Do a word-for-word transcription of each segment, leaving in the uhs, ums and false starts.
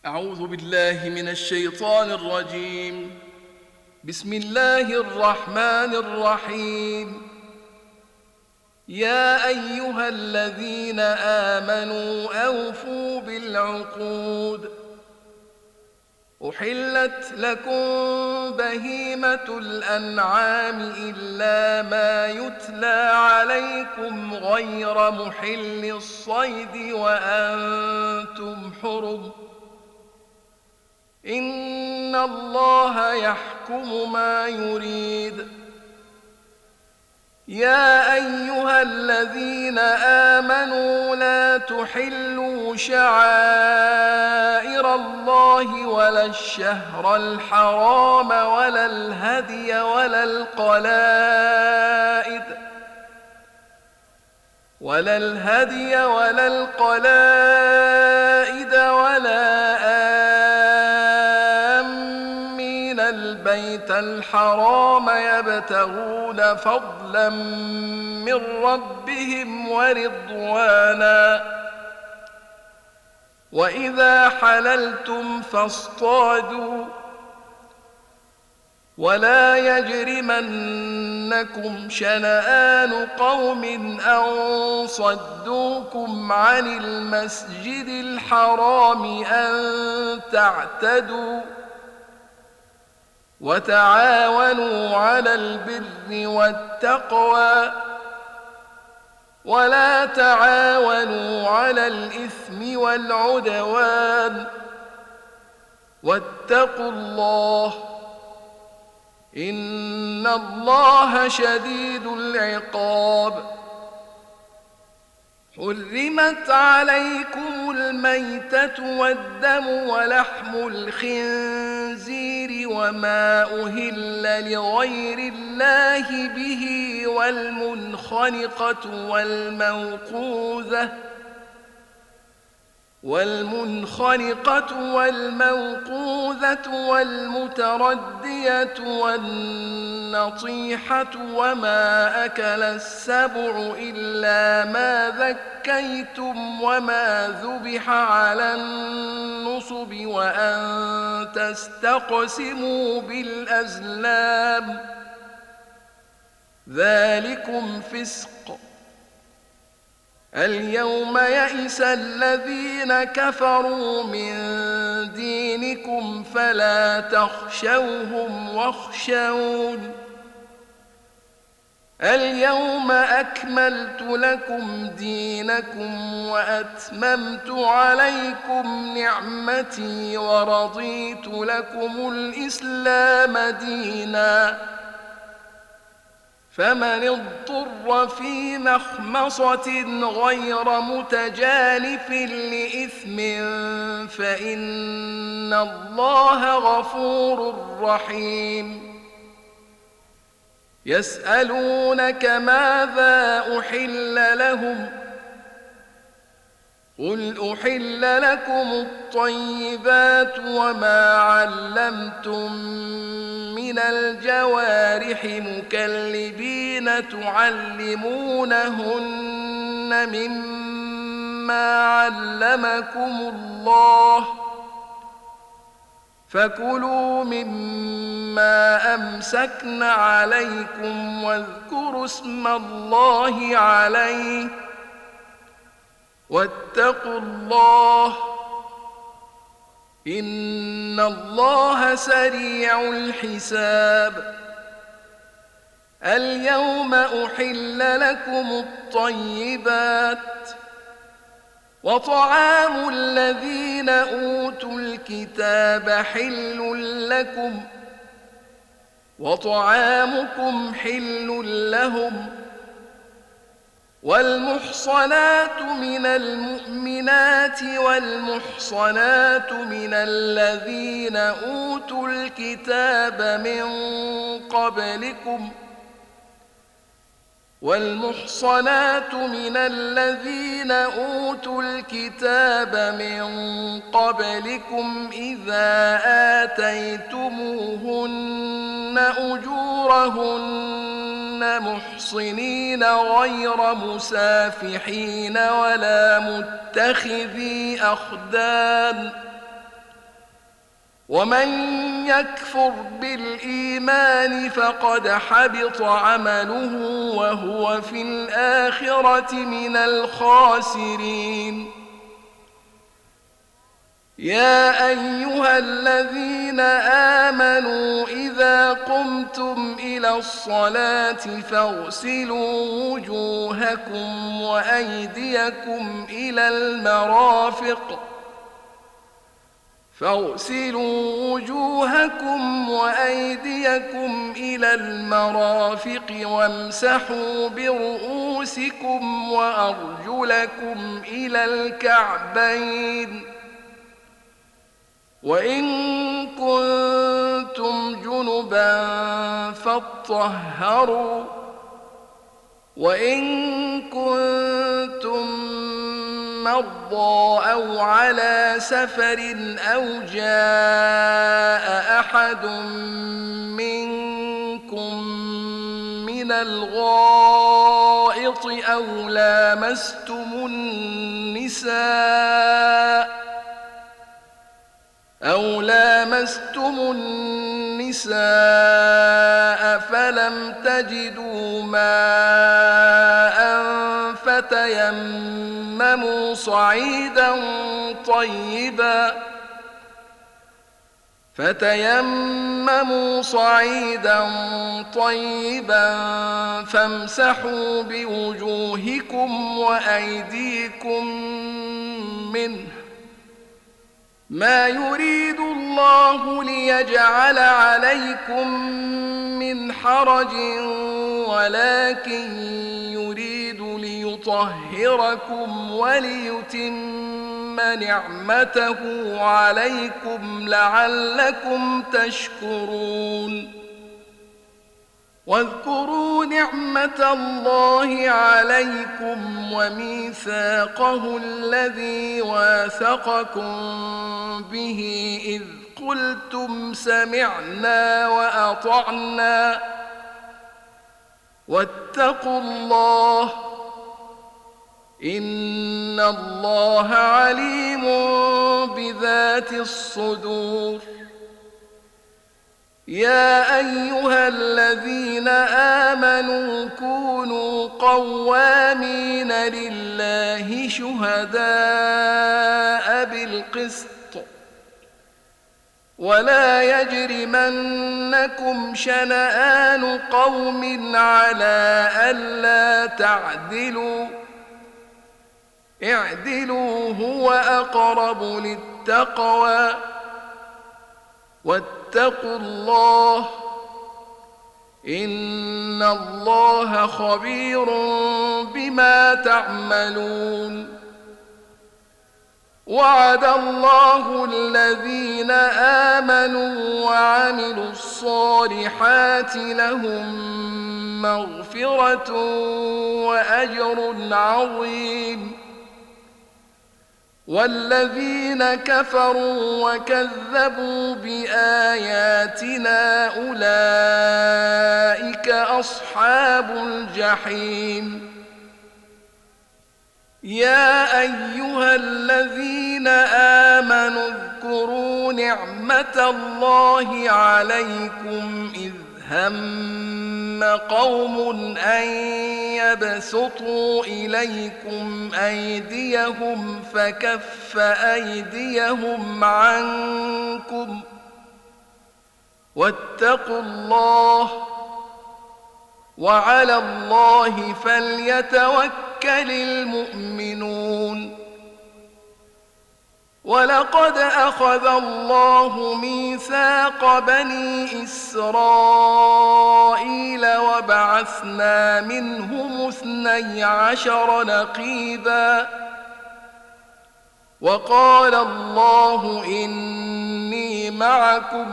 أعوذ بالله من الشيطان الرجيم. بسم الله الرحمن الرحيم. يا أيها الذين آمنوا أوفوا بالعقود. أحلت لكم بهيمة الأنعام إلا ما يتلى عليكم غير محل الصيد وأنتم حرم. إن الله يحكم ما يريد. يا أيها الذين آمنوا لا تحلوا شعائر الله ولا الشهر الحرام ولا الهدي ولا القلائد ولا الهدي ولا القلائد ولا آمين البيت الحرام يبتغون فضلا من ربهم ورضوانا. وإذا حللتم فاصطادوا ولا يجرمنكم شنآن قوم أن صدوكم عن المسجد الحرام أن تعتدوا. وتعاونوا على البر والتقوى ولا تعاونوا على الإثم والعدوان. واتقوا الله إن الله شديد العقاب. حرمت عليكم الميتة والدم ولحم الخنزير وما أهل لغير الله به والمنخنقة والموقوذة والمنخنقة والموقوذة والمتردية والنطيحة وما أكل السبع إلا ما ذكيتم وما ذبح على النصب وأن تستقسموا بالأزلام ذلكم فسق. اليوم يئس الذين كفروا من دينكم فلا تخشوهم واخشون. اليوم أكملت لكم دينكم وأتممت عليكم نعمتي ورضيت لكم الإسلام دينا. فمن اضطر في مخمصة غير متجانف لإثم فإن الله غفور رحيم. يسألونك ماذا أحل لهم قل أحل لكم الطيبات وما علمتم من الجوارح مكلبين تعلمونهن مما علمكم الله فكلوا مما أمسكن عليكم واذكروا اسم الله عليه واتقوا الله إن الله سريع الحساب. اليوم أحل لكم الطيبات وطعام الذين أوتوا الكتاب حل لكم وطعامكم حل لهم. والمحصنات من المؤمنات والمحصنات من الذين أوتوا الكتاب من قبلكم والمحصنات من الذين أوتوا الكتاب من قبلكم إذا آتيتموهن أجورهن محصنين غير مسافحين ولا متخذي أخدان ومن يكفر بالإيمان فقد حبط عمله وهو في الآخرة من الخاسرين. يا أيها الذين آمنوا إذا قمتم إلى الصلاة فاغسلوا وجوهكم وأيديكم إلى المرافق فاغسلوا وجوهكم وأيديكم إلى المرافق وامسحوا برؤوسكم وأرجلكم إلى الكعبين وإن كنتم جنبا فاطهروا وإن كنتم مرضى أو على سفر أو جاء أحد منكم من الغائط أو لامستم النساء أو لامستم النساء فلم تجدوا ماء فتيمموا صعيدا طيبا فتيمموا صعيدا طيبا فامسحوا بوجوهكم وأيديكم منه ما يريد الله ليجعل عليكم من حرج ولكن يريد ليطهركم وليتم نعمته عليكم لعلكم تشكرون. واذكروا نعمة الله عليكم وميثاقه الذي واثقكم به إذ قلتم سمعنا وأطعنا واتقوا الله إن الله عليم بذات الصدور. يا أيها الذين آمنوا كونوا قوامين لله شهداء بالقسط ولا يجرمنكم شنآن قوم على ألا تعدلوا اعدلوا هو أقرب للتقوى واتقوا الله إن الله خبير بما تعملون. وعد الله الذين آمنوا وعملوا الصالحات لهم مغفرة وأجر عظيم والذين كفروا وكذبوا بآياتنا أولئك أصحاب الجحيم. يا أيها الذين آمنوا اذكروا نعمة الله عليكم إذ هم قوم أن يبسطوا إليكم أيديهم فكف أيديهم عنكم واتقوا الله وعلى الله فليتوكل المؤمنون. ولقد أخذ الله ميثاق بني إسرائيل وبعثنا منهم اثني عشر نقيبا وقال الله إني معكم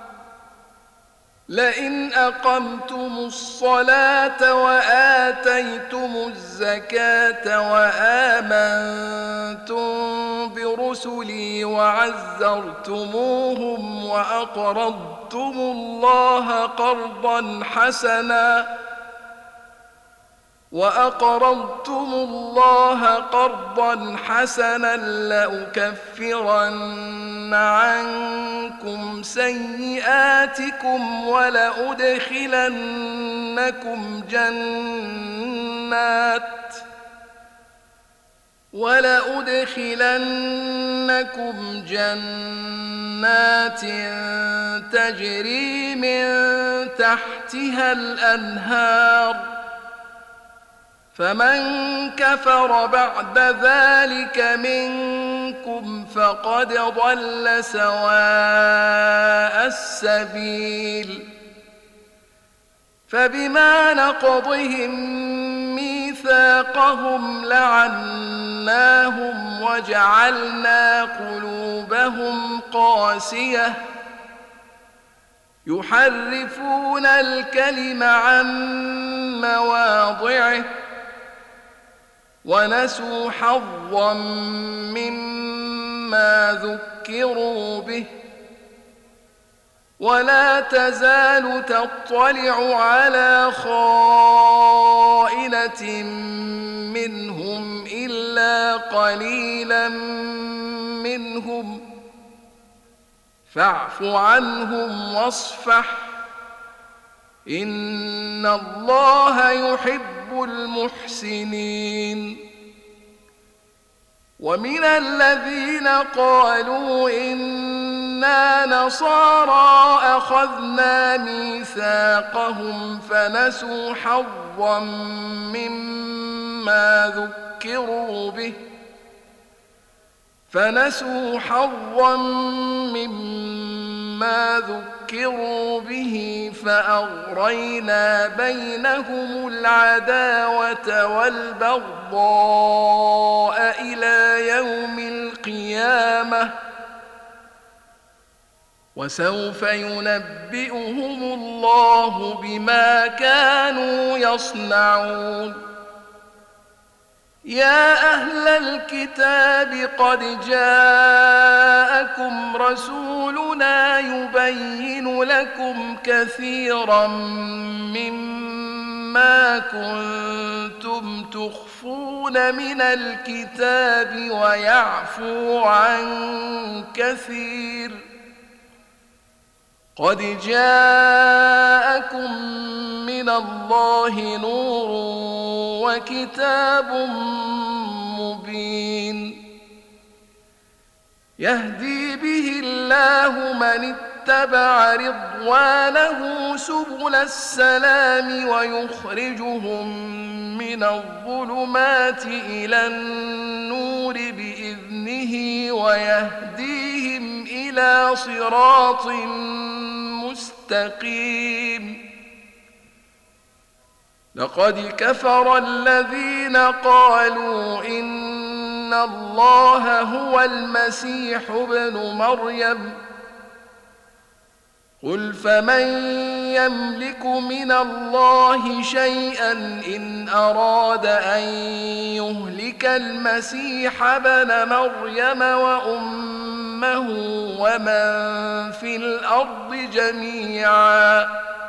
لئن أقمتم الصلاة وآتيتم الزكاة وآمنتم برسلي وعزرتموهم وأقرضتم الله قرضا حسنا وأقرضتم الله قرضا حسنا لأكفرن عنكم سيئاتكم ولأدخلنكم جنات ولأدخلنكم جنات تجري من تحتها الأنهار فمن كفر بعد ذلك منكم فقد ضل سواء السبيل فبما نقضهم ميثاقهم لعناهم وجعلنا قلوبهم قاسية يحرفون الكلم عن مواضعه ونسوا حظا مما ذكروا به ولا تزال تطلع على خائنة منهم إلا قليلا منهم فاعف عنهم واصفح إن الله يحب المحسنين ومن الذين قالوا إنا نصارى أخذنا ميثاقهم فنسوا حظا مما ذكروا به فنسوا حظا مما ذكروا به فأغرينا بينهم العداوة والبغضاء إلى يوم القيامة وسوف ينبئهم الله بما كانوا يصنعون يا أهل الكتاب قد جاءكم رسولنا يبين لكم كثيرا مما كنتم تخفون من الكتاب ويعفو عن كثير قد جاءكم من الله نور وكتاب مبين يهدي به الله من اتبع رضوانه سبل السلام ويخرجهم من الظلمات إلى النور بإذنه ويهديهم إلى صراط مستقيم لقد كفر الذين قالوا إن الله هو المسيح ابن مريم قل فمن يملك من الله شيئا إن أراد أن يهلك المسيح ابن مريم وأمه ومن في الأرض جميعا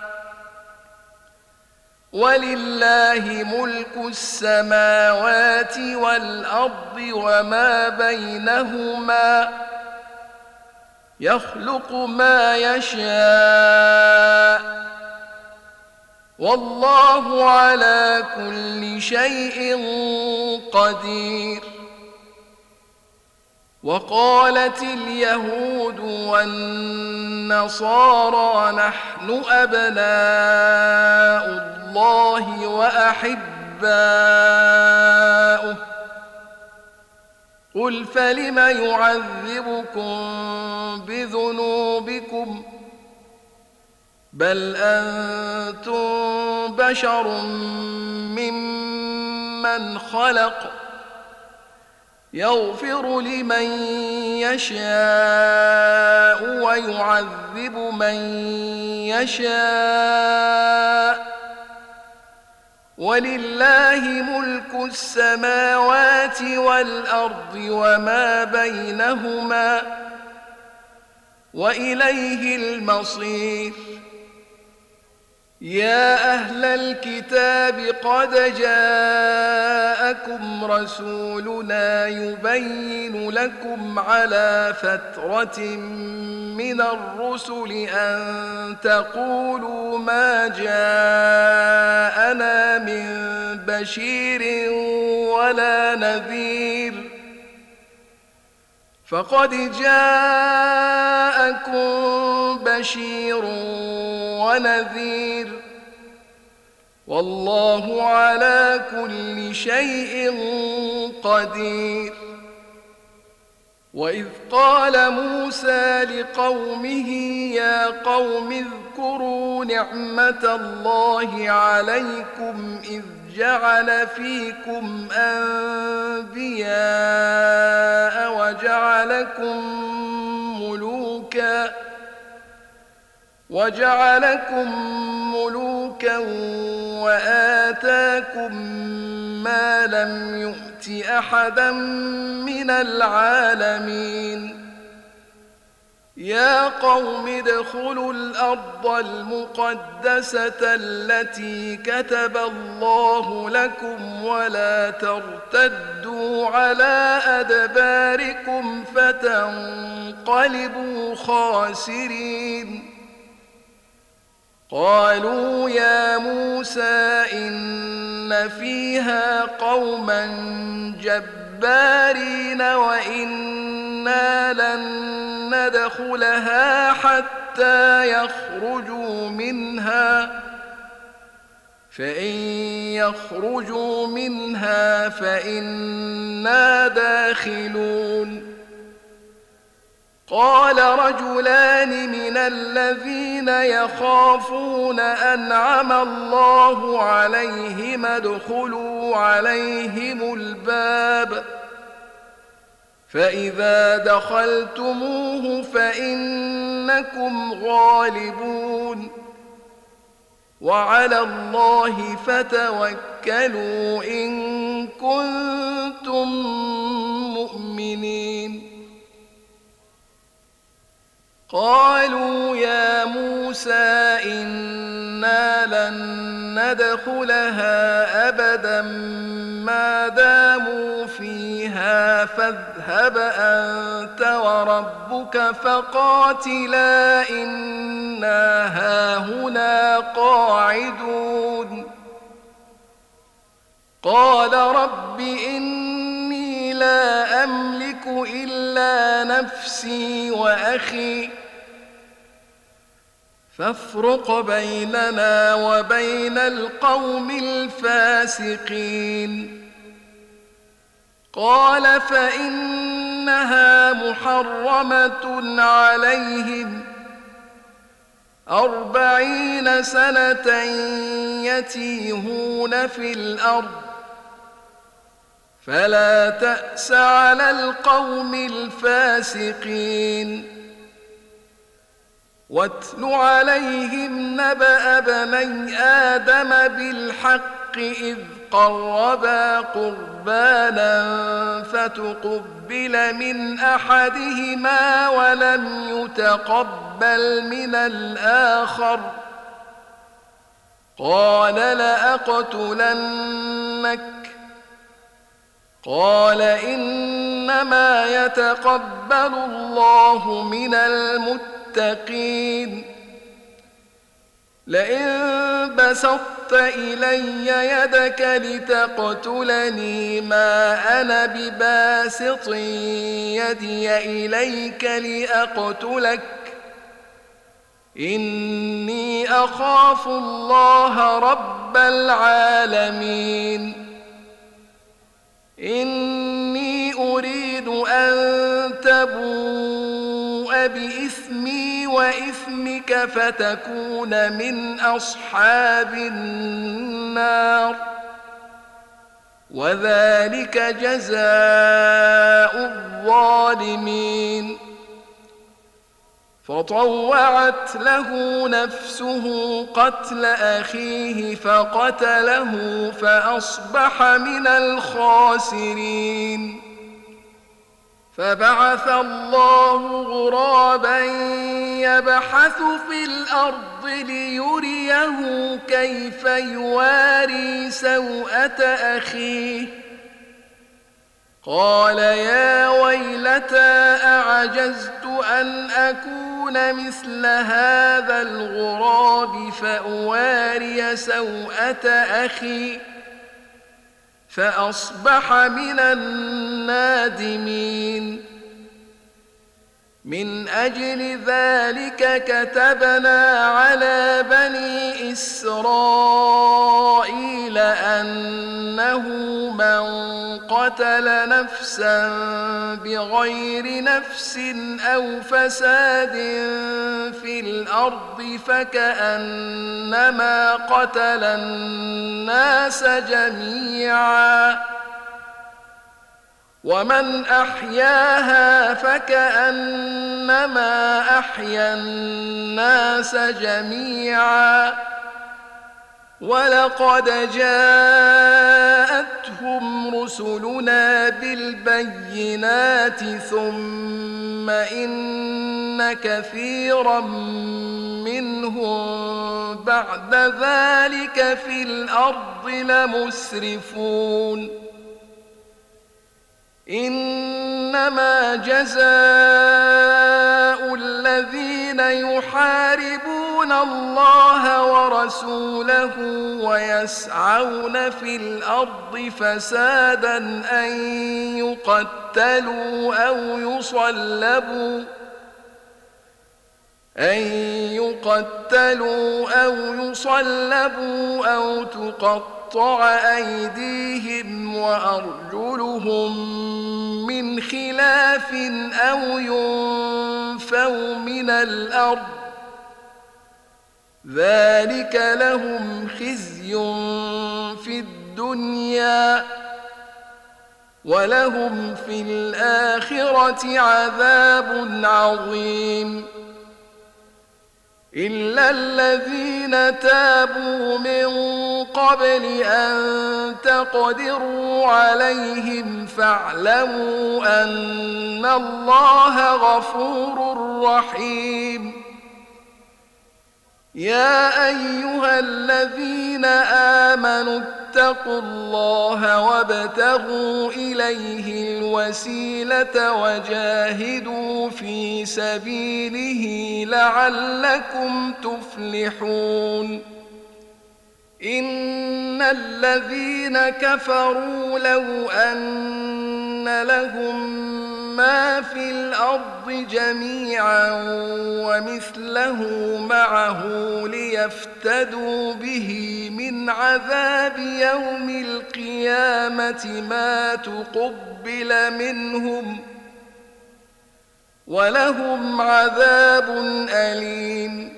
ولله ملك السماوات والأرض وما بينهما يخلق ما يشاء والله على كل شيء قدير وقالت اليهود والنصارى نحن أبناء الله وأحباؤه قل فلم يعذبكم بذنوبكم بل أنتم بشر ممن خلق يغفر لمن يشاء ويعذب من يشاء ولله ملك السماوات والأرض وما بينهما وإليه المصير يا أهل الكتاب قد جاءكم رسولنا يبين لكم على فترة من الرسل أن تقولوا ما جاءنا من بشير ولا نذير، فقد جاءكم بشير ونذير، والله على كل شيء قدير. وإذ قال موسى لقومه يا قوم اذكروا نعمة الله عليكم إذ جعل فيكم أنبياء وجعلكم ملوكا وجعلكم ملوكا وآتاكم ما لم يؤت أحدا من العالمين. يا قوم ادخلوا الأرض المقدسة التي كتب الله لكم ولا ترتدوا على أدباركم فتنقلبوا خاسرين. قالوا يا موسى إن فيها قوما جبارين وإنا لن ندخلها حتى يخرجوا منها فإن يخرجوا منها فإنا داخلون. قال رجلان من الذين يخافون أنعم الله عليهم ادخلوا عليهم الباب فإذا دخلتموه فإنكم غالبون وعلى الله فتوكلوا إن كنتم مؤمنين. قالوا يا موسى إنا لن ندخلها أبدا ما داموا فيها فاذهب أنت وربك فقاتلا إنا هاهنا قاعدون. قال رب إني لا أملك إلا نفسي وأخي فافرق بيننا وبين القوم الفاسقين. قال فإنها محرمة عليهم أربعين سنة يتيهون في الأرض فلا تأس على القوم الفاسقين. واتل عليهم نبأ بني آدم بالحق إذ قربا قربانا فتقبل من أحدهما ولم يتقبل من الآخر قال لأقتلنك قال إنما يتقبل الله من المتقين. لئن بسطت إلي يدك لتقتلني ما أنا بباسط يدي إليك لأقتلك إني أخاف الله رب العالمين. إني أريد أن تبوء بإثمي وإثمك فتكون من أصحاب النار وذلك جزاء الظالمين. فطوعت له نفسه قتل أخيه فقتله فأصبح من الخاسرين. فبعث الله غرابا يبحث في الأرض ليريه كيف يواري سوءة أخيه قال يا ويلتى أعجزت أن أكون مثل هذا الغراب فأواري سوءة أخي فأصبح من النادمين من أجل ذلك كتبنا على بني إسرائيل أنه من قتل نفسا بغير نفس أو فساد في الأرض فكأنما قتل الناس جميعا ومن أحياها فكأنما أحيا الناس جميعا ولقد جاءتهم رسلنا بالبينات ثم إن كثيرا منهم بعد ذلك في الأرض لمسرفون إنما جزاء الذين يحاربون الله ورسوله ويسعون في الأرض فسادا أن يقتلوا أو يصلبوا أن يقتلوا أو يصلبوا أو تقطع أيديهم وأرجلهم من خلاف أو ينفوا من الأرض ذلك لهم خزي في الدنيا ولهم في الآخرة عذاب عظيم إلا الذين تابوا من قبل أن تقدروا عليهم فاعلموا أن الله غفور رحيم يا أيها الذين آمنوا اتقوا الله وابتغوا إليه الوسيلة وجاهدوا في سبيله لعلكم تفلحون إن الذين كفروا لو أن لهم ما في الأرض جميعا ومثله معه ليفتدوا به من عذاب يوم القيامة ما تقبل منهم ولهم عذاب أليم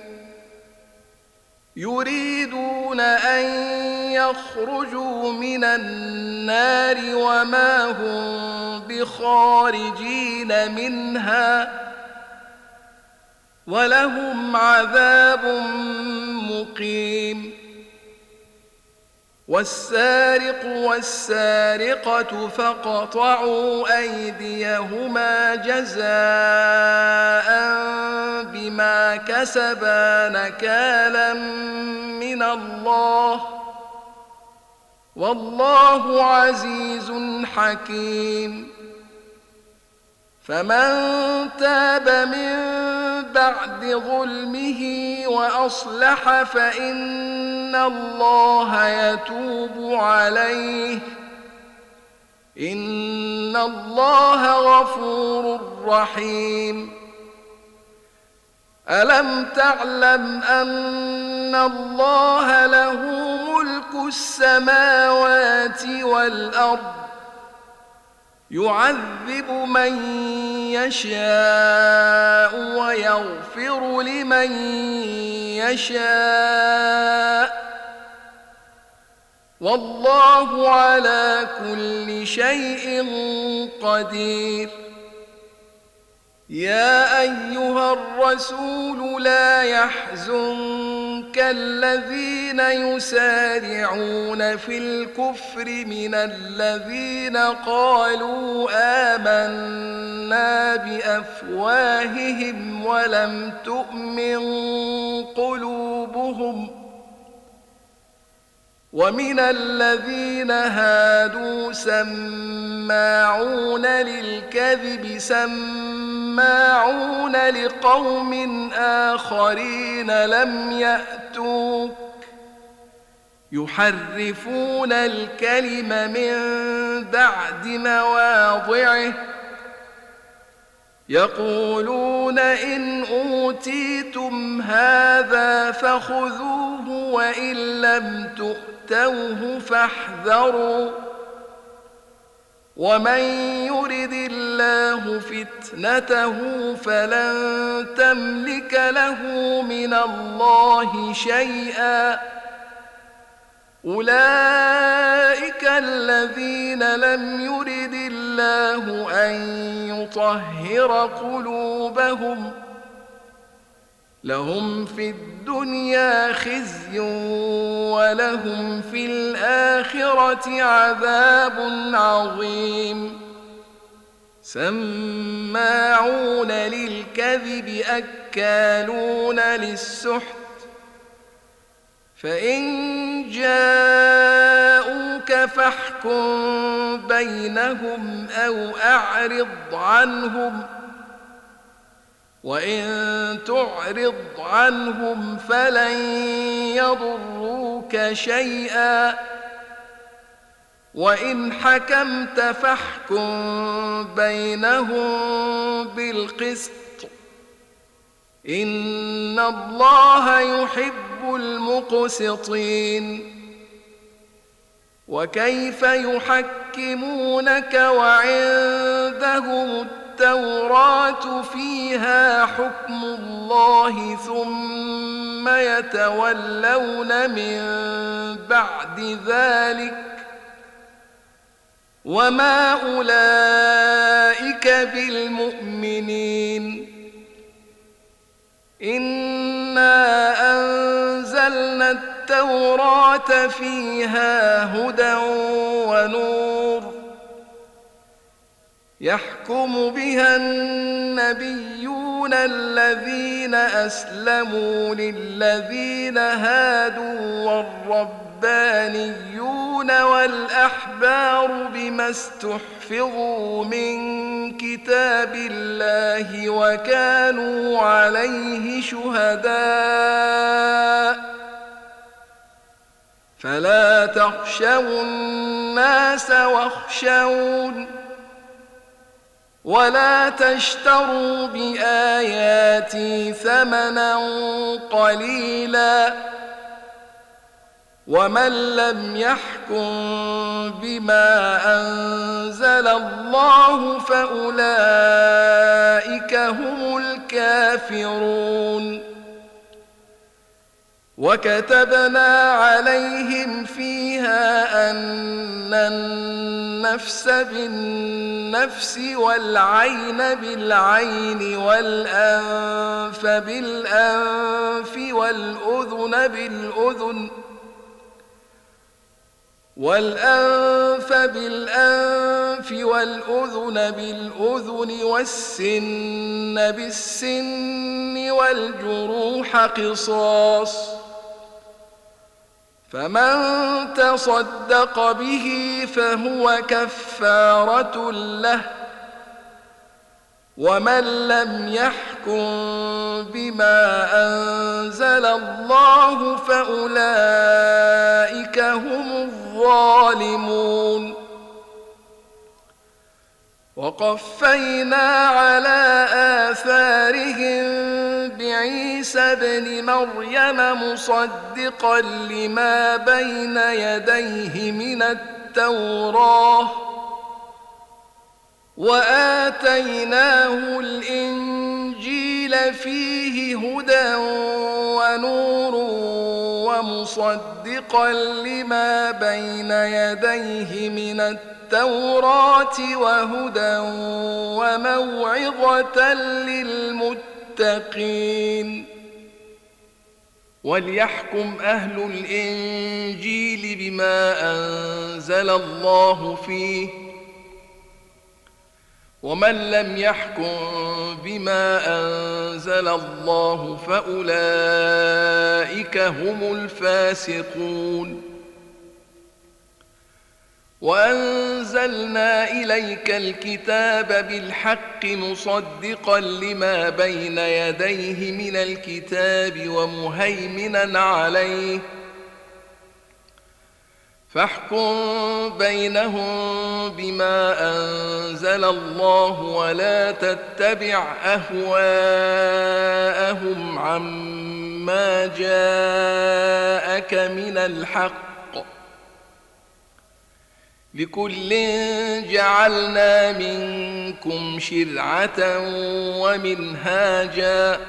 يريدون أن يخرجوا من النار وما هم بخارجين منها ولهم عذاب مقيم والسارق والسارقة فاقطعوا أيديهما جزاء بما كسبا نكالا من الله والله عزيز حكيم فمن تاب من بعد ظلمه وأصلح فإن الله يتوب عليه إن الله غفور رحيم ألم تعلم أن الله له ملك السماوات والأرض يعذب من يشاء ويغفر لمن يشاء والله على كل شيء قدير يا أيها الرسول لا يحزنك كالذين يسارعون في الكفر من الذين قالوا آمنا بأفواههم ولم تؤمن قلوبهم ومن الذين هادوا سماعون للكذب سماعون لقوم آخرين لم يأتوك يحرفون الكلم من بعد مواضعه يقولون إن أوتيتم هذا فخذوه وإن لم تؤتوه فاحذروا ومن يرد الله فتنته فلن تملك له من الله شيئا أولئك الذين لم يرد الله أن يطهر قلوبهم لهم في الدنيا خزي ولهم في الآخرة عذاب عظيم سماعون للكذب أكالون للسحت فإن جاءوك فاحكم بينهم أو أعرض عنهم وإن تعرض عنهم فلن يضروك شيئا وإن حكمت فاحكم بينهم بالقسط إن الله يحب المقسطين وكيف يحكمونك وعندهم التوراة فيها حكم الله ثم يتولون من بعد ذلك وما أولئك بالمؤمنين إنا أنزلنا التوراة فيها هدى ونور يحكم بها النبيون الذين أسلموا للذين هادوا والربانيون والأحبار بما استحفظوا من كتاب الله وكانوا عليه شهداء فلا تخشوا الناس واخشون ولا تشتروا بآياتي ثمنا قليلا ومن لم يحكم بما أنزل الله فأولئك هم الكافرون وكتبنا عليهم فيها أن النفس بالنفس والعين بالعين والأنف بالأنف والأذن بالأذن والأنف بالأنف والأذن بالأذن والسن بالسن والجروح قصاص فمن تصدق به فهو كفارة له ومن لم يحكم بما أنزل الله فأولئك هم الظالمون وقفينا على آثارهم بعيسى ابن مريم مصدقا لما بين يديه من التوراة وآتيناه الإنجيل فيه هدى ونور ومصدقا لما بين يديه من التوراة وهدى وموعظة للمتقين وليحكم أهل الإنجيل بما أنزل الله فيه، ومن لم يحكم بما أنزل الله فأولئك هم الفاسقون. وأنزلنا إليك الكتاب بالحق مصدقا لما بين يديه من الكتاب ومهيمنا عليه، فاحكم بينهم بما أنزل الله ولا تتبع أهواءهم عما جاءك من الحق، لكل جعلنا منكم شرعة ومنهاجا،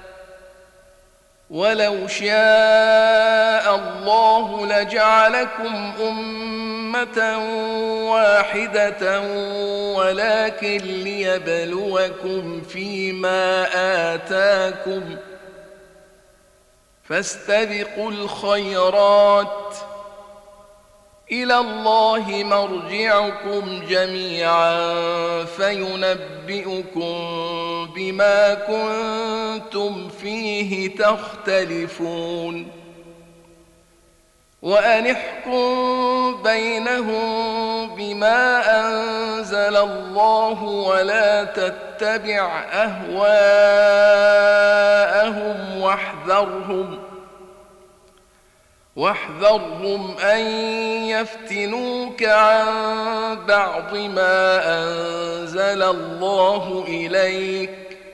ولو شاء الله لجعلكم أمة واحدة ولكن ليبلوكم فيما آتاكم، فاستبقوا الخيرات، إلى الله مرجعكم جميعا فينبئكم بما كنتم فيه تختلفون. وأن احكم بينهم بما أنزل الله ولا تتبع أهواءهم واحذرهم واحذرهم أن يفتنوك عن بعض ما أنزل الله إليك،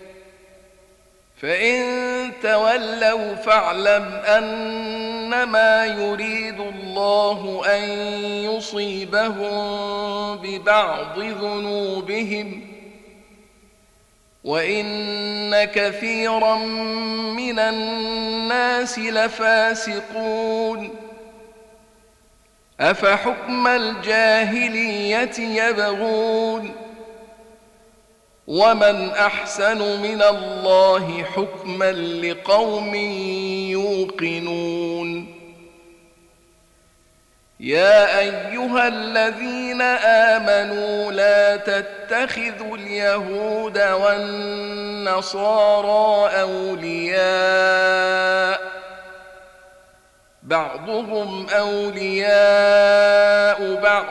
فإن تولوا فاعلم أنما يريد الله أن يصيبهم ببعض ذنوبهم، وإن كثيرا من الناس لفاسقون. أفحكم الجاهلية يبغون، ومن أحسن من الله حكما لقوم يوقنون. يا أيها الذين آمنوا لا تتخذوا اليهود والنصارى أولياء، بعضهم أولياء بعض،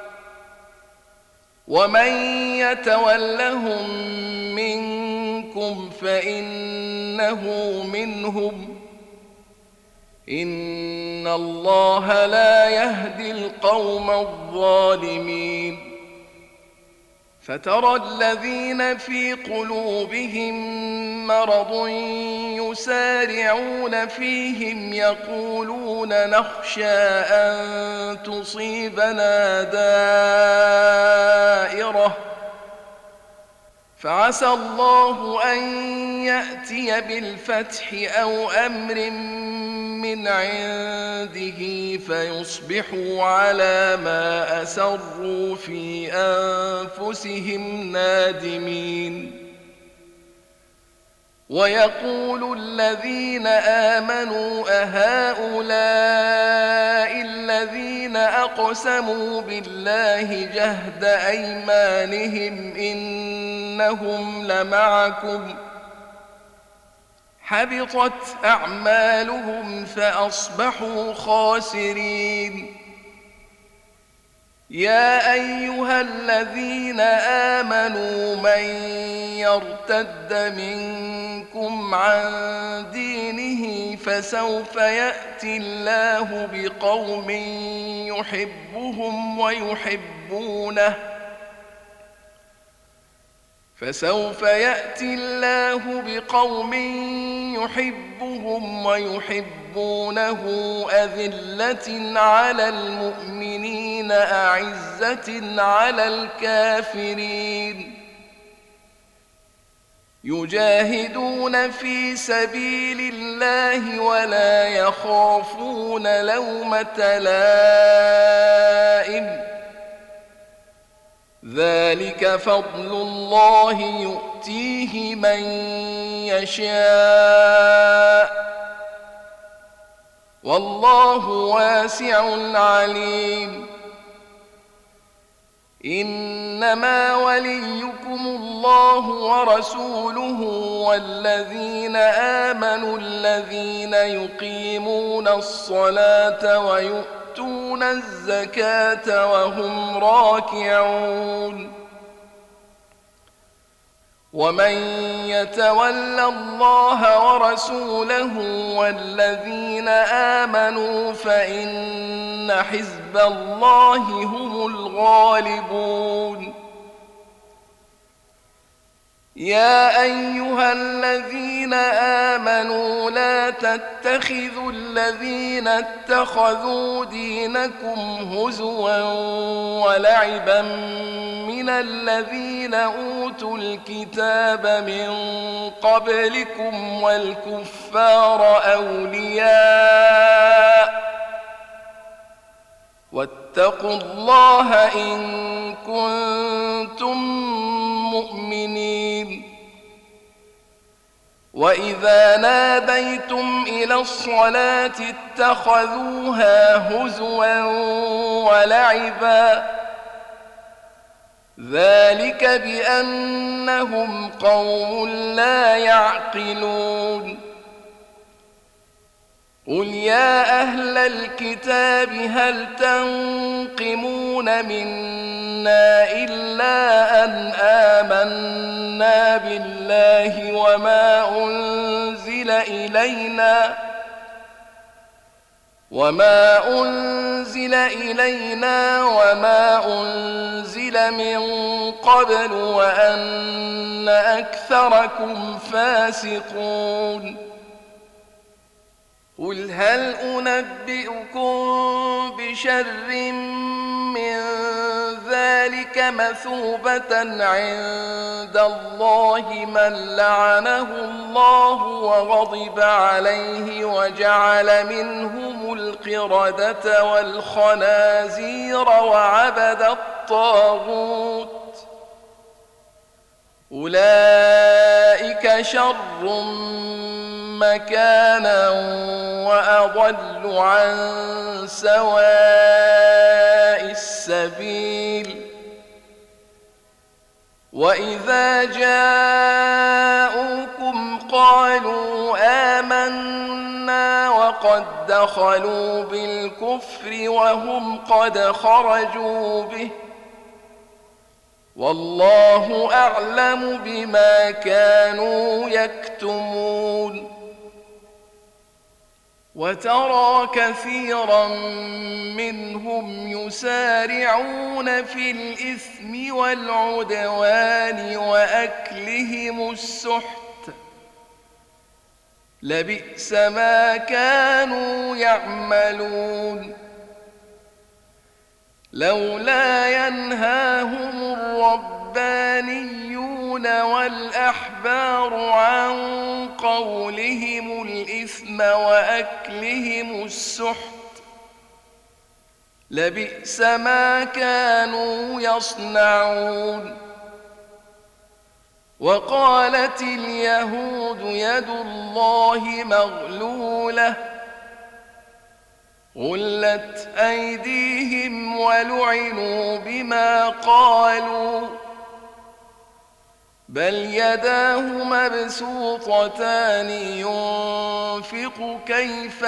ومن يتولهم منكم فإنه منهم، إن الله لا يهدي القوم الظالمين. فترى الذين في قلوبهم مرض يسارعون فيهم يقولون نخشى أن تصيبنا دائرة، فعسى الله أن يأتي بالفتح أو أمر من عنده فيصبحوا على ما أسروا في أنفسهم نادمين. ويقول الذين آمنوا أهؤلاء الذين أقسموا بالله جهد أيمانهم إنهم لمعكم، حبطت أعمالهم فأصبحوا خاسرين. يا أيها الذين آمنوا من يرتد منكم عن دينه فسوف يأتي الله بقوم يحبهم ويحبونه فسوف يأتي الله بقوم يحبهم ويحبونه أذلة على المؤمنين أعزة على الكافرين يجاهدون في سبيل الله ولا يخافون لومة لائم، ذلك فضل الله يؤتيه من يشاء والله واسع عليم. إنما وليكم الله ورسوله والذين آمنوا الذين يقيمون الصلاة ويؤتون الزكاة وهم راكعون. ومن يتول الله ورسوله والذين آمنوا فإن حزب الله هم الغالبون. يا أيها الذين آمنوا لا تتخذوا الذين اتخذوا دينكم هزوا ولعبا من الذين أوتوا الكتاب من قبلكم والكفار أولياء واتقوا الله إن كنتم مؤمنين. وإذا ناديتم إلى الصلاة اتخذوها هزوا ولعبا ذلك بأنهم قوم لا يعقلون. قل يا أهل الكتاب هل تنقمون منا إلا أن آمنا بالله وما أنزل إلينا وما أنزل إلينا وما أنزل من قبل وأن أكثركم فاسقون. قل هل أنبئكم بشر من ذلك مثوبة عند الله من لعنه الله وغضب عليه وجعل منهم القردة والخنازير وعبد الطاغوت أولئك شر مكانا وأضل عن سواء السبيل. وإذا جاءوكم قالوا آمنا وقد دخلوا بالكفر وهم قد خرجوا به والله أعلم بما كانوا يكتمون. وترى كثيرا منهم يسارعون في الإثم والعدوان وأكلهم السحت لبئس ما كانوا يعملون. لولا ينهاهم الربانيون والأحبار عن قولهم الإثم وأكلهم السحت لبئس ما كانوا يصنعون. وقالت اليهود يد الله مغلولة غلت أيديهم ولعنوا بما قالوا بل يداه مبسوطتان ينفق كيف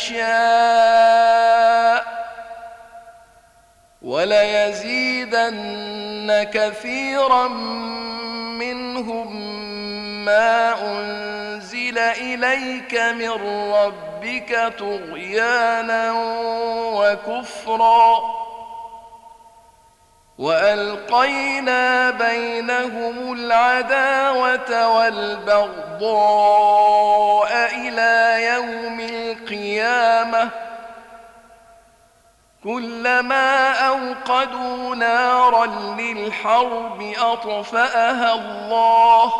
يشاء وليزيدن كثيرا منهم ما أنزل إليك من ربك طغيانا وكفرا وألقينا بينهم العداوة والبغضاء إلى يوم القيامة كلما أوقدوا نارا للحرب أطفأها الله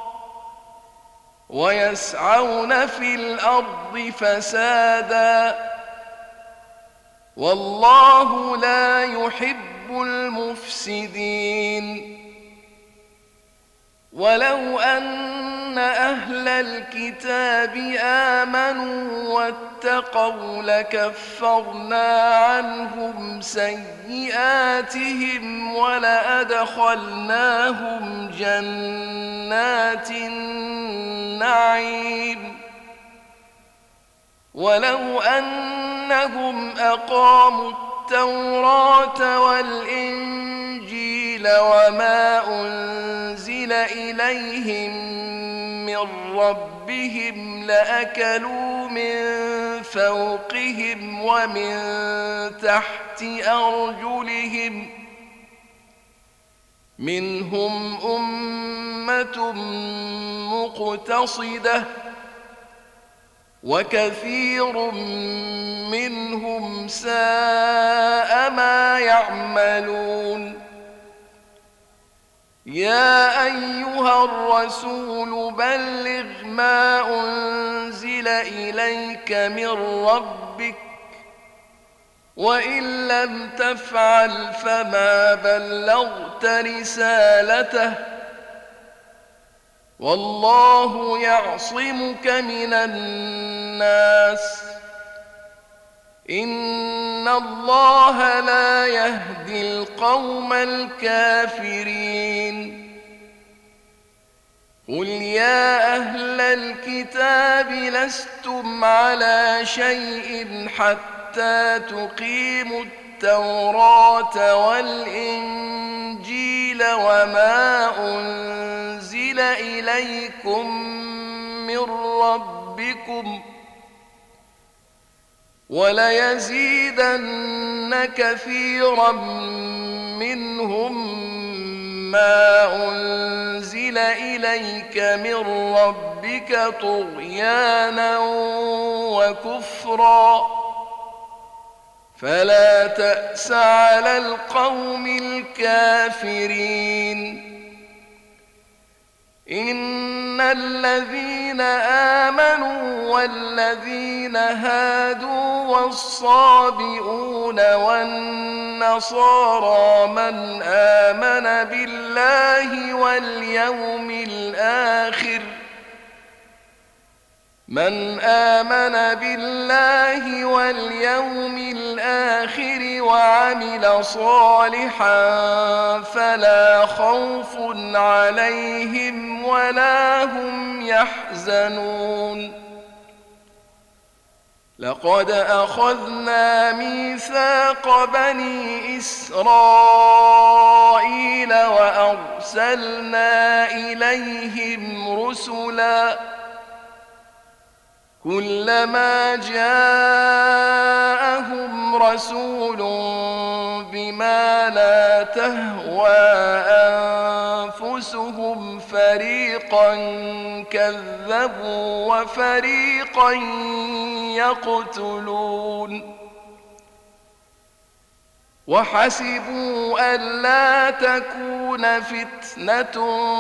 ويسعون في الأرض فسادا والله لا يحب المفسدين. ولو أن أهل الكتاب آمنوا واتقوا لكفرنا عنهم سيئاتهم ولأدخلناهم جنات النعيم ولو أنهم أقاموا التوراة والإنجيل وما أنزل إليهم من ربهم لأكلوا من فوقهم ومن تحت أرجلهم منهم أمة مقتصدة وكثير منهم ساء ما يعملون يا أيها الرسول بلغ ما أنزل إليك من ربك وإن لم تفعل فما بلغت رسالته والله يعصمك من الناس إن الله لا يهدي القوم الكافرين قل يا أهل الكتاب لستم على شيء حتى تقيموا التوراة والإنجيل وما أنزل إليكم من ربكم وليزيدن كثيرا منهم ما أنزل إليك من ربك طغيانا وكفرا فلا تأس على القوم الكافرين إن الذين آمنوا والذين هادوا والصابئون والنصارى من آمن بالله واليوم الآخر من آمن بالله واليوم الآخر وعمل صالحا فلا خوف عليهم ولا هم يحزنون لقد أخذنا ميثاق بني إسرائيل وأرسلنا إليهم رسلاً كلما جاءهم رسول بما لا تهوى أنفسهم فريقا كذبوا وفريقا يقتلون وحسبوا ألا تكون فتنة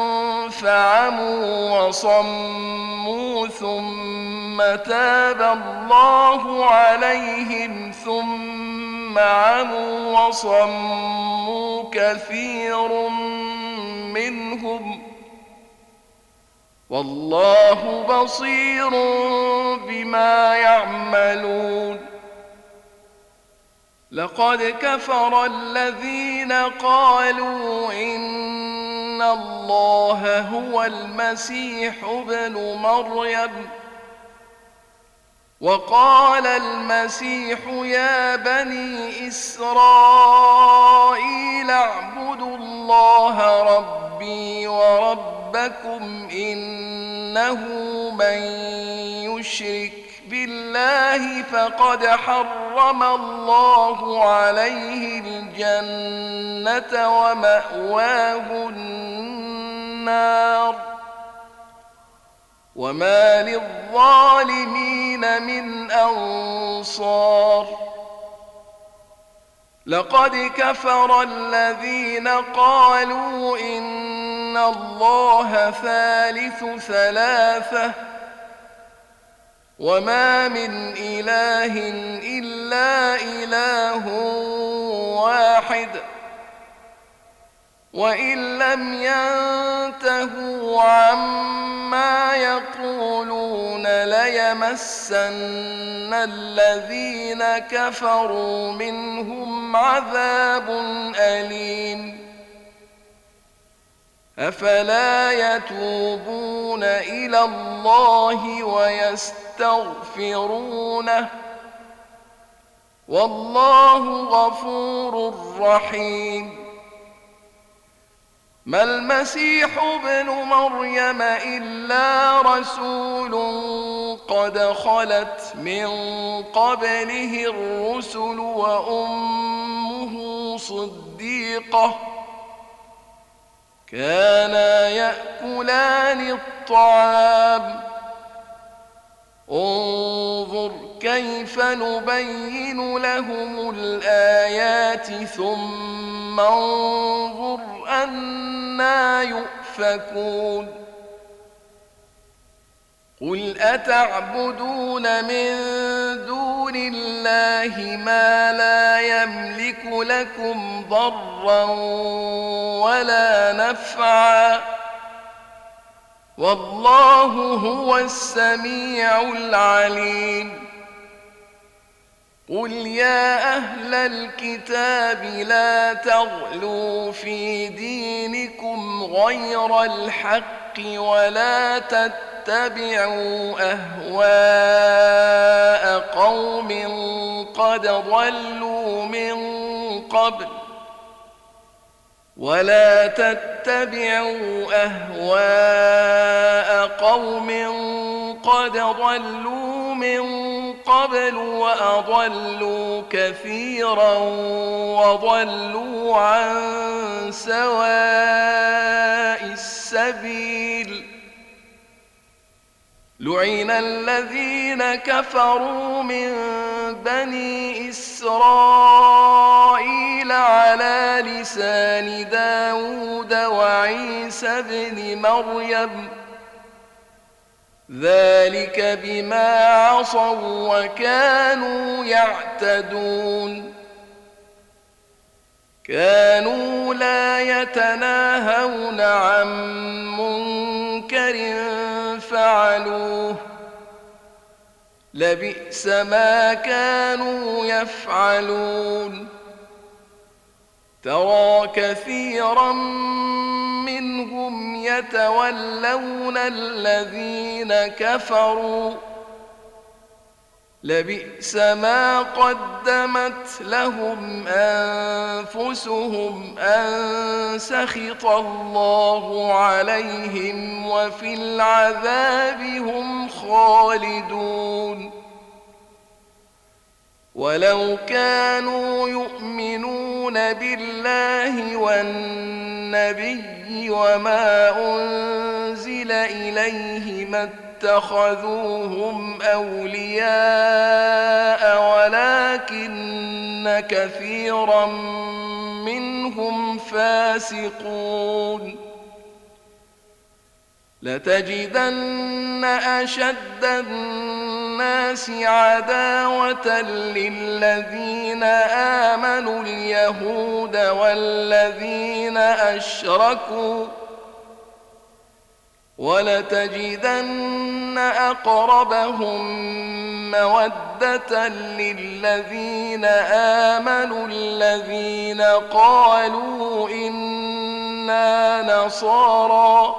فعموا وصموا ثم تاب الله عليهم ثم عموا وصموا كثير منهم والله بصير بما يعملون لقد كفر الذين قالوا إن الله هو المسيح ابن مريم وقال المسيح يا بني إسرائيل اعبدوا الله ربي وربكم إنه من يشرك بالله فقد حرم الله عليه الجنة ومأواه النار وما للظالمين من أنصار لقد كفر الذين قالوا إن الله ثالث ثلاثة وما من إله إلا إله واحد وإن لم ينتهوا عما يقولون ليمسن الذين كفروا منهم عذاب أليم أفلا يتوبون إلى الله ويستغفرونه والله غفور رحيم ما المسيح ابن مريم إلا رسول قد خلت من قبله الرسل وأمه صديقة كانا يأكلان الطعام انظر كيف نبين لهم الآيات ثم انظر أنى يؤفكون قل أتعبدون من دون الله ما لا يملك لكم ضرا ولا نفعا والله هو السميع العليم قل يا أهل الكتاب لا تغلوا في دينكم غير الحق ولا تتبعوا أهواء قوم قد ضلوا من قبل ولا تتبعوا أهواء قوم قد ضلوا من قبل وأضلوا كثيرا وضلوا عن سواء السبيل لعن الذين كفروا من بني إسرائيل على لسان داود وعيسى بن مريم ذلك بما عصوا وكانوا يعتدون كانوا لا يتناهون عن منكر فعلوه لبئس ما كانوا يفعلون ترى كثيرا منهم يتولون الذين كفروا لبئس ما قدمت لهم أنفسهم أن سخط الله عليهم وفي العذاب هم خالدون ولو كانوا يؤمنون بالله والنبي وما أنزل إليه ما اتخذوهم أولياء ولكن كثيرا منهم فاسقون لتجدن أشد الناس عداوة للذين آمنوا اليهود والذين أشركوا ولتجدن أقربهم مودة للذين آمنوا الذين قالوا إنا نصارى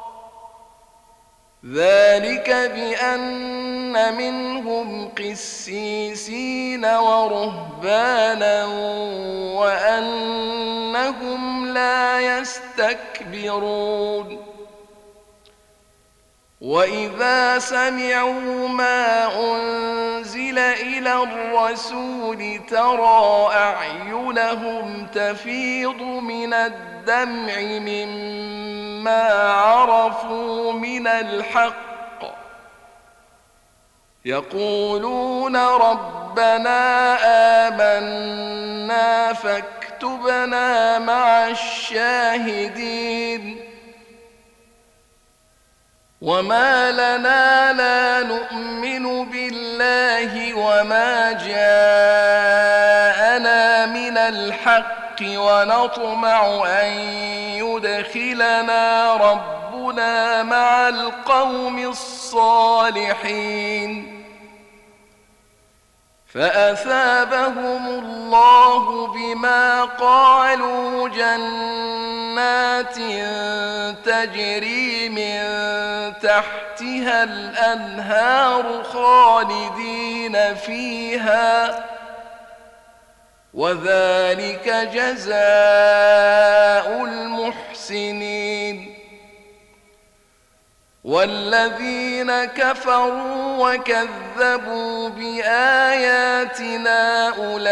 ذلك بأن منهم قسيسين ورهبانا وأنهم لا يستكبرون وإذا سمعوا ما أنزل إلى الرسول ترى أعينهم تفيض من الدمع مما عرفوا من الحق يقولون ربنا آمنا فاكتبنا مع الشاهدين وما لنا لا نؤمن بالله وما جاءنا من الحق ونطمع أن يدخلنا ربنا مع القوم الصالحين فأثابهم الله بما قالوا جنات تجري من تحتها الأنهار خالدين فيها وذلك جزاء المحسنين والذين كفروا وكذبوا بآياتنا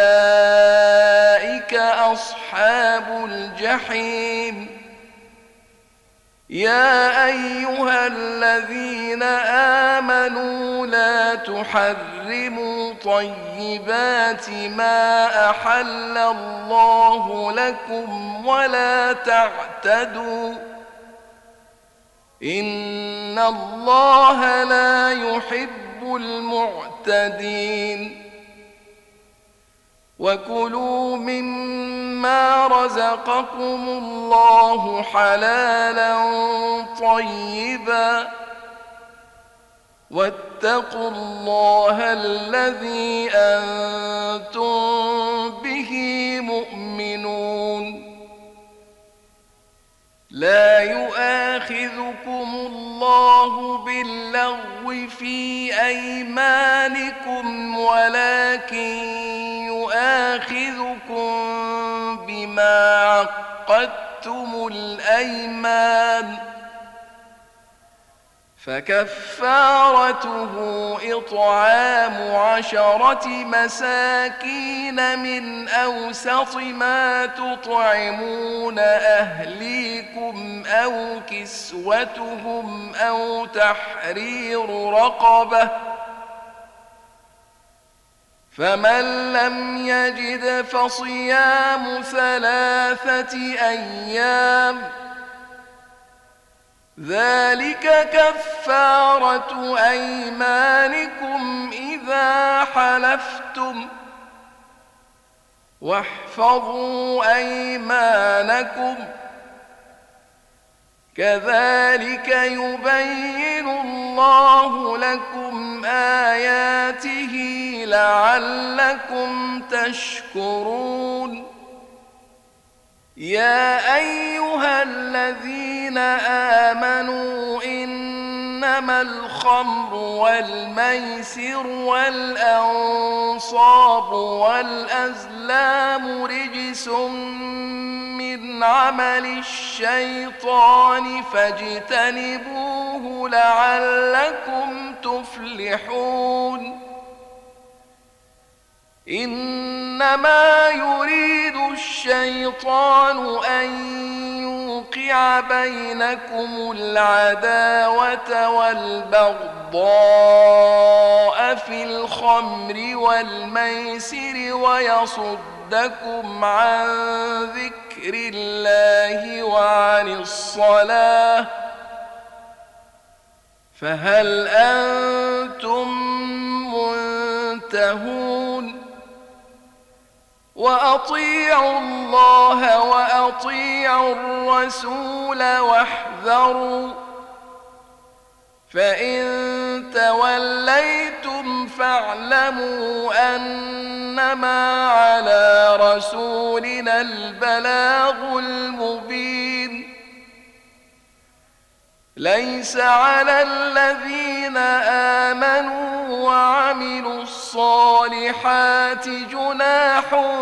أولئك أصحاب الجحيم يا أيها الذين آمنوا لا تحرموا طيبات ما أحل الله لكم ولا تعتدوا إن الله لا يحب المعتدين وكلوا مما رزقكم الله حلالا طيبا واتقوا الله الذي أنتم به مؤمنون لا يؤاخذكم الله باللغو في أيمانكم ولكن يؤاخذكم بما عقدتم الأيمان فكفارته إطعام عشرة مساكين من أوسط ما تطعمون أهليكم أو كسوتهم أو تحرير رقبة فمن لم يجد فصيام ثلاثة أيام ذلك كفارة أيمانكم إذا حلفتم واحفظوا أيمانكم كذلك يبين الله لكم آياته لعلكم تشكرون يا أيها الذين آمنوا إنما الخمر والميسر والأنصاب والأزلام رجس من عمل الشيطان فاجتنبوه لعلكم تفلحون إنما يريد الشيطان أن يوقع بينكم العداوة والبغضاء في الخمر والميسر ويصدكم عن ذكر الله وعن الصلاة فهل أنتم منتهون وأطيعوا الله وأطيعوا الرسول واحذروا فإن توليتم فاعلموا أنما على رسولنا البلاغ المبين ليس على الذين آمنوا وعملوا الصالحات جناح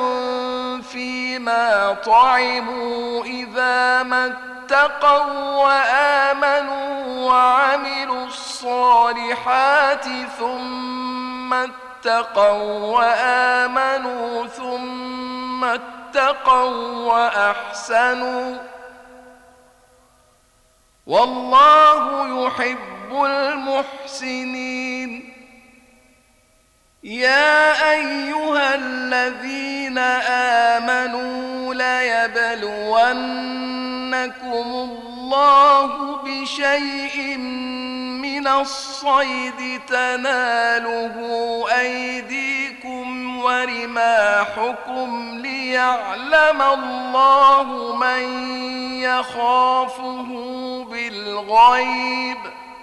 فيما طعموا إذا ما اتقوا وآمنوا وعملوا الصالحات ثم اتقوا وآمنوا ثم اتقوا وأحسنوا والله يحب المحسنين يا أيها الذين آمنوا ليبلونكم الله بشيء من الصيد تناله أيديكم ورماحكم رماحكم ليعلم الله من يخافه بالغيب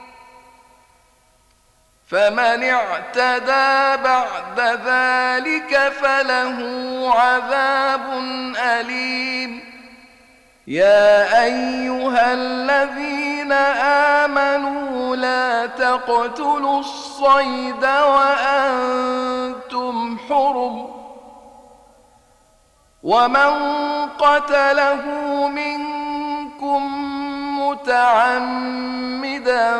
فمن اعتدى بعد ذلك فله عذاب أليم يا أيها الذين آمنوا لا تقتلوا الصيد وأنتم حرم ومن قتله منكم متعمدا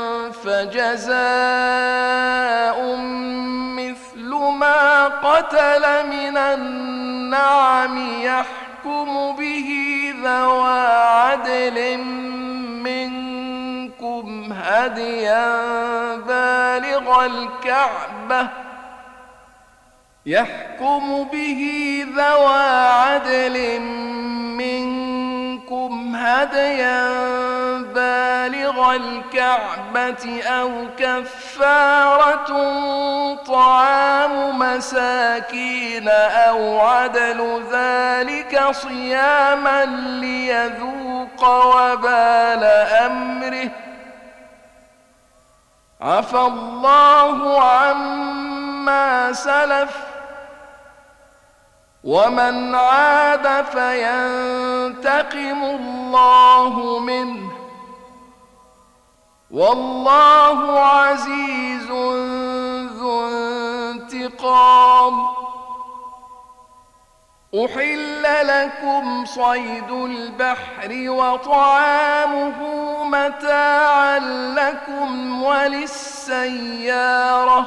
فجزاء مثل ما قتل من النعم يحكم به ذوى عدل منكم هديا بالغ الكعبة يحكم به ذوى عدل منكم هديا بالغ الكعبة أو كفارة طعام مساكين أو عدل ذلك صياما ليذوق وبال أمره عفى الله عما سلف ومن عاد فينتقم الله منه والله عزيز ذو انتقام أحل لكم صيد البحر وطعامه متاعا لكم وللسيارة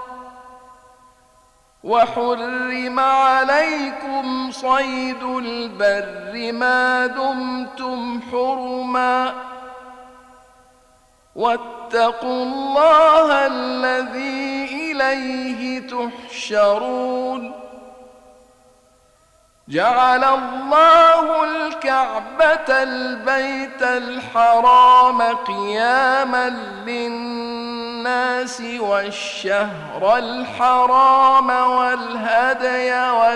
وحرم عليكم صيد البر ما دمتم حرما واتقوا الله الذي إليه تحشرون جعل الله الكعبة البيت الحرام قياما للناس والشهر الحرام والهدي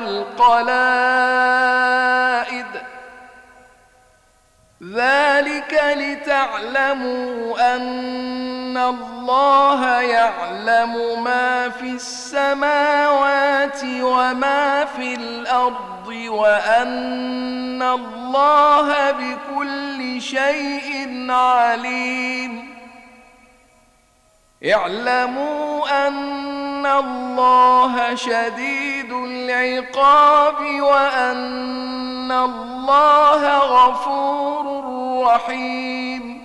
والقلائد ذلك لتعلموا أن الله يعلم ما في السماوات وما في الأرض وأن الله بكل شيء عليم اعلموا أن الله شديد العقاب وأن الله غفور رحيم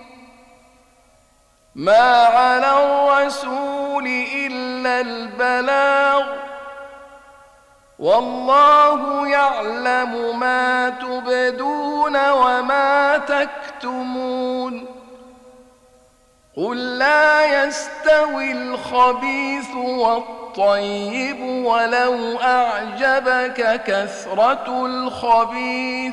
ما على الرسول إلا البلاغ والله يعلم ما تبدون وما تكتمون قل لا يستوي الخبيث والطيب ولو أعجبك كثرة الخبيث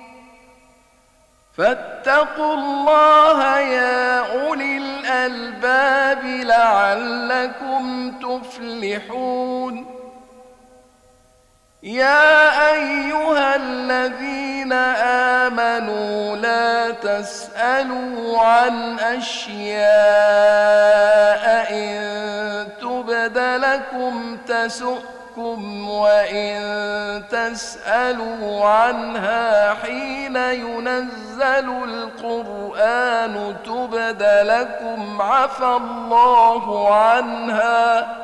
فاتقوا الله يا أولي الألباب لعلكم تفلحون يا أيها الذين آمنوا لا تسألوا عن أشياء إن تبد لكم تسؤكم وإن تسألوا عنها حين ينزل القرآن تبد لكم عفى الله عنها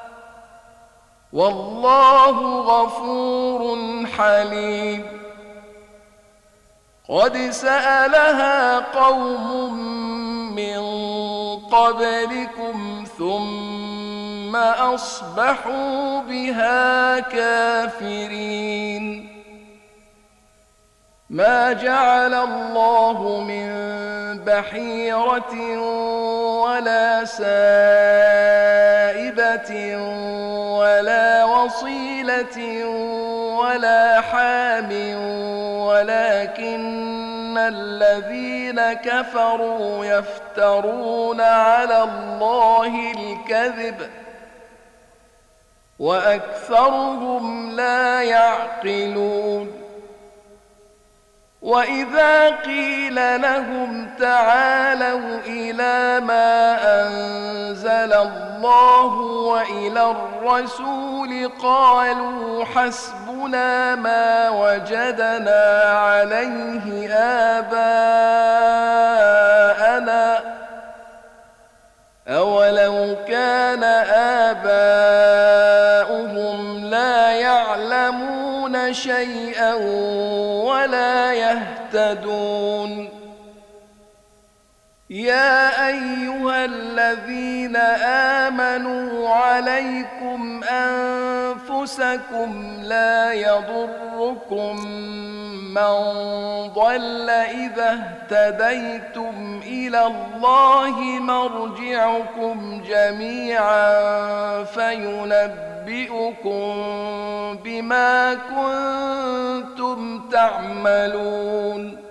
والله غفور حليم قد سألها قوم من قبلكم ثم أصبحوا بها كافرين ما جعل الله من بحيرة ولا سائبة ولا وصيلة ولا حام ولكن الذين كفروا يفترون على الله الكذب وأكثرهم لا يعقلون. وإذا قيل لهم تعالوا إلى ما أنزل الله وإلى الرسول قالوا حسبنا ما وجدنا عليه آباءنا أولو كان آباؤهم لا يعلمون شيئا ولا يهتدون. يا أيها الذين آمنوا عليكم أنفسكم لا يضركم من ضل إذا اهتديتم إلى الله مرجعكم جميعا فينبئكم بما كنتم تعملون.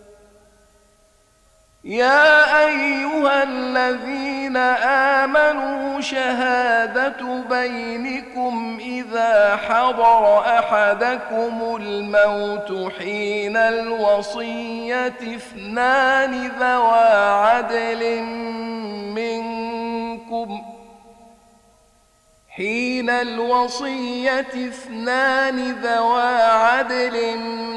يا أيها الذين آمنوا شهادة بينكم إذا حضر أحدكم الموت حين الوصية اثنان ذوى عدل منكم حين الوصية اثنان ذوى عدل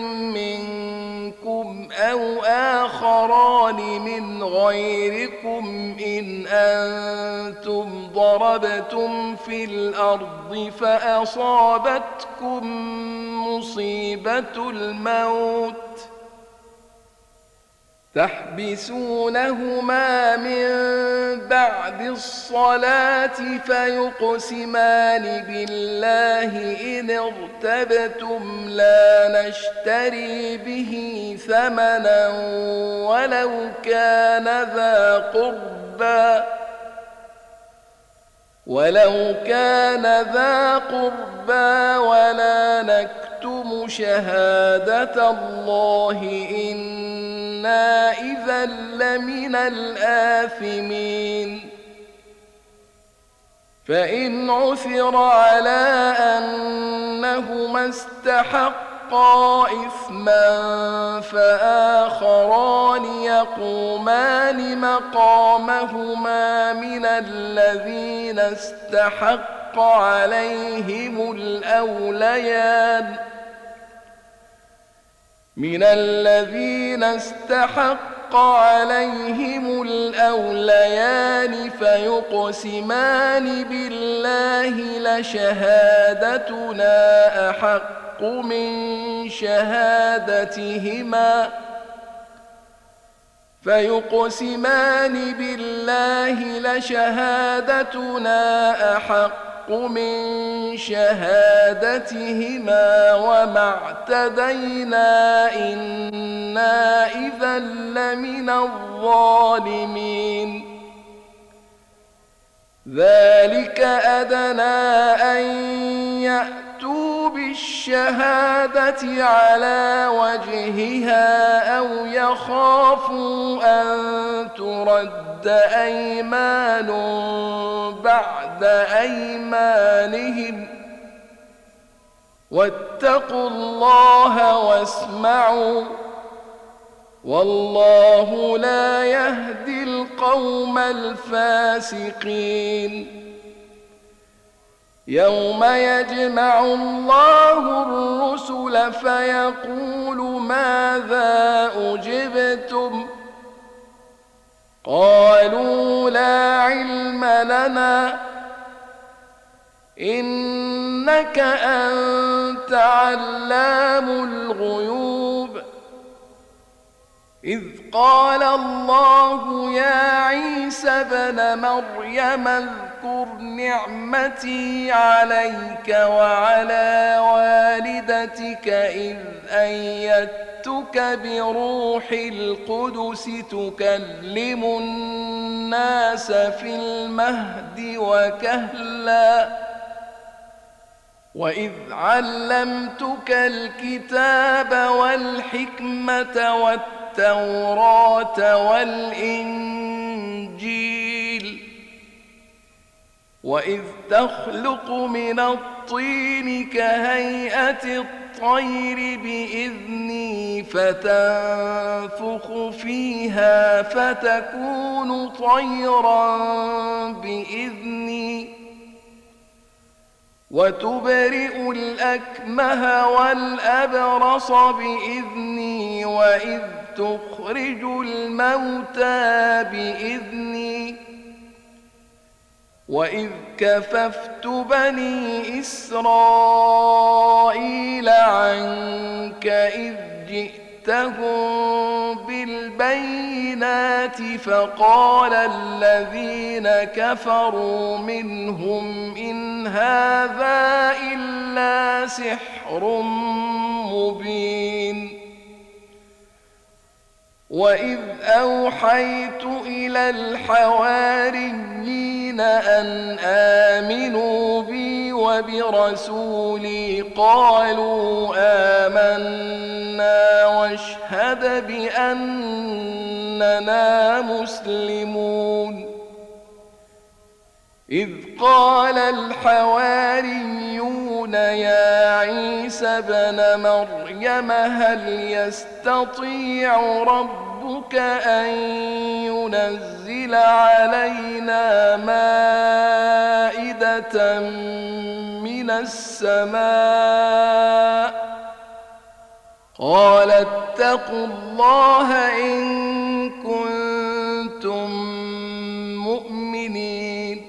منكم أو آخران من غيركم إن أنتم ضربتم في الأرض فأصابتكم مصيبة الموت تحبسونهما من بعد الصلاة فيقسمان بالله إن ارتبتم لا نشتري به ثمنا ولو كان ذا قربى ولو كان ذا قربى ولا نكتم شهادة الله إنا إذا لمن الآثمين. فإن عثر على أنهما استحقا إثما فآخران يقومان مقامهما من الذين استحق عليهم الأوليان من الذين استحق عليهم الأوليان فيقسمان بالله لشهادتنا أحق من شهادتهما فيقسمان بالله لشهادتنا أحق من شهادتهما وما اعتدينا إنا إذا لمن الظالمين. ذلك أدنى أن يأتوا بالشهادة على وجهها أو يخافوا أن ترد أيمان بعد أيمانهم واتقوا الله واسمعوا والله لا يهدي القوم الفاسقين. يوم يجمع الله الرسل فيقول ماذا أجبتم قالوا لا علم لنا إنك أنت علام الغيوب. إذ قال الله يا عيسى ابن مريم اذكر نعمتي عليك وعلى والدتك إذ أيدتك بروح القدس تكلم الناس في المهد وكهلا وإذ علمتك الكتاب والحكمة والتوراة والإنجيل وإذ تخلق من الطين كهيئة الطير بإذني فتنفخ فيها فتكون طيرا بإذني وتبرئ الأكمه والأبرص بإذني وإذ تخرج الموتى بإذني وإذ كففت بني إسرائيل عنك إذ جئتهم بالبينات فقال الذين كفروا منهم إن هذا إلا سحر مبين وإذ أوحيت إلى الحواريين أن آمنوا بي وبرسولي قالوا آمنا واشهد بأننا مسلمون إذ قال الحواريون يا عيسى ابن مريم هل يستطيع ربك أن ينزل علينا مائدة من السماء قال اتقوا الله إن كنتم مؤمنين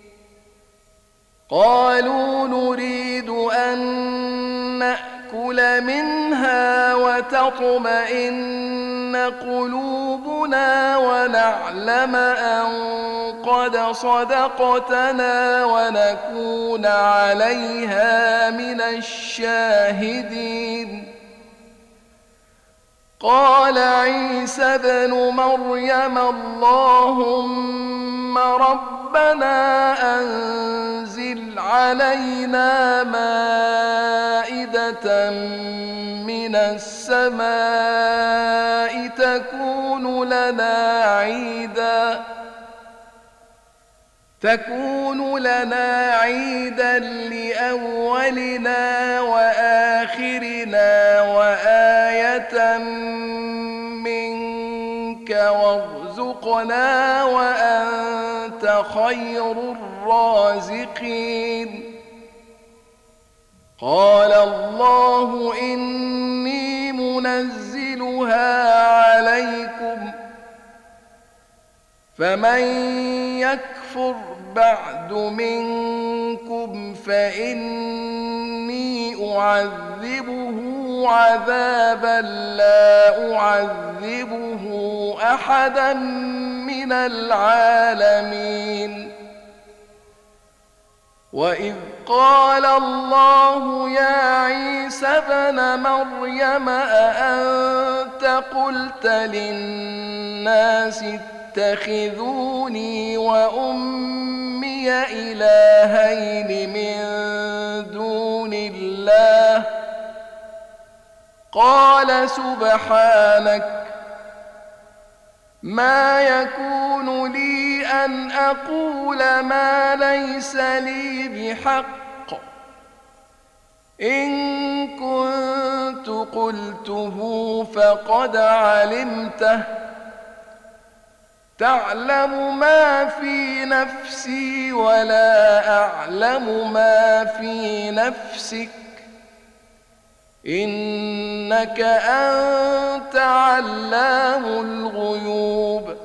قالوا نريد أن نأكل منها وتطمئن قلوبنا ونعلم أن قد صدقتنا ونكون عليها من الشاهدين قال عيسى ابن مريم اللهم ربنا أنزل علينا مائدة من السماء تكون لنا عيدا تكون لنا عيدا لأولنا وآخرنا وآية منك وارزقنا وأنت خير الرازقين قال الله إني منزلها عليكم فمن يكفر بعد منكم فإني أعذبه عذابا لا أعذبه أحدا من العالمين وإذ قال الله يا عيسى ابن مريم أأنت قلت للناس اتخذوني وأمي إلهين من دون الله قال سبحانك ما يكون لي أن أقول ما ليس لي بحق إن كنت قلته فقد علمته تعلم ما في نفسي ولا أعلم ما في نفسك إنك أنت علام الغيوب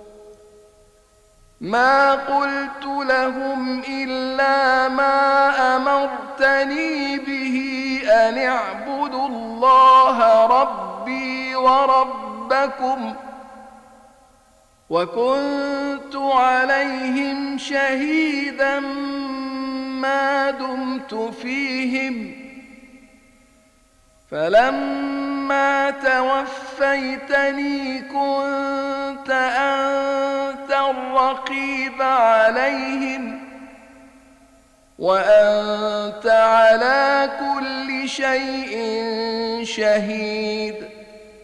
ما قلت لهم إلا ما أمرتني به أن اعبدوا الله ربي وربكم وكنت عليهم شهيدا ما دمت فيهم فلما توفيتني كنت أنت الرقيب عليهم وأنت على كل شيء شهيد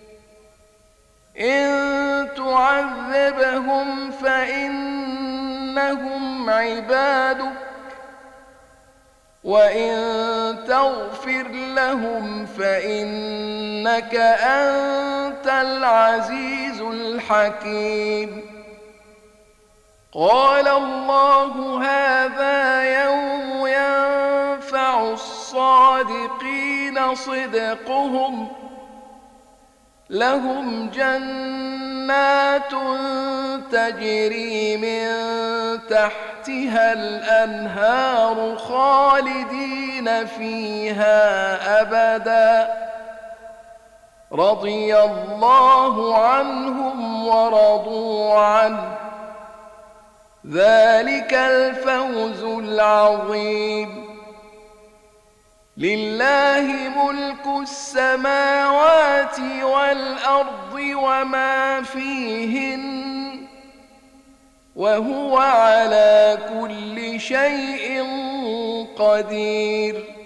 إن تعذبهم فإن إنهم عبادك وإن تغفر لهم فإنك أنت العزيز الحكيم. قال الله هذا يوم ينفع الصادقين صدقهم لهم جنات تجري من تحتها الأنهار خالدين فيها أبدا رضي الله عنهم ورضوا عنه ذلك الفوز العظيم. لله ملك السماوات والأرض وما فيهن وهو على كل شيء قدير.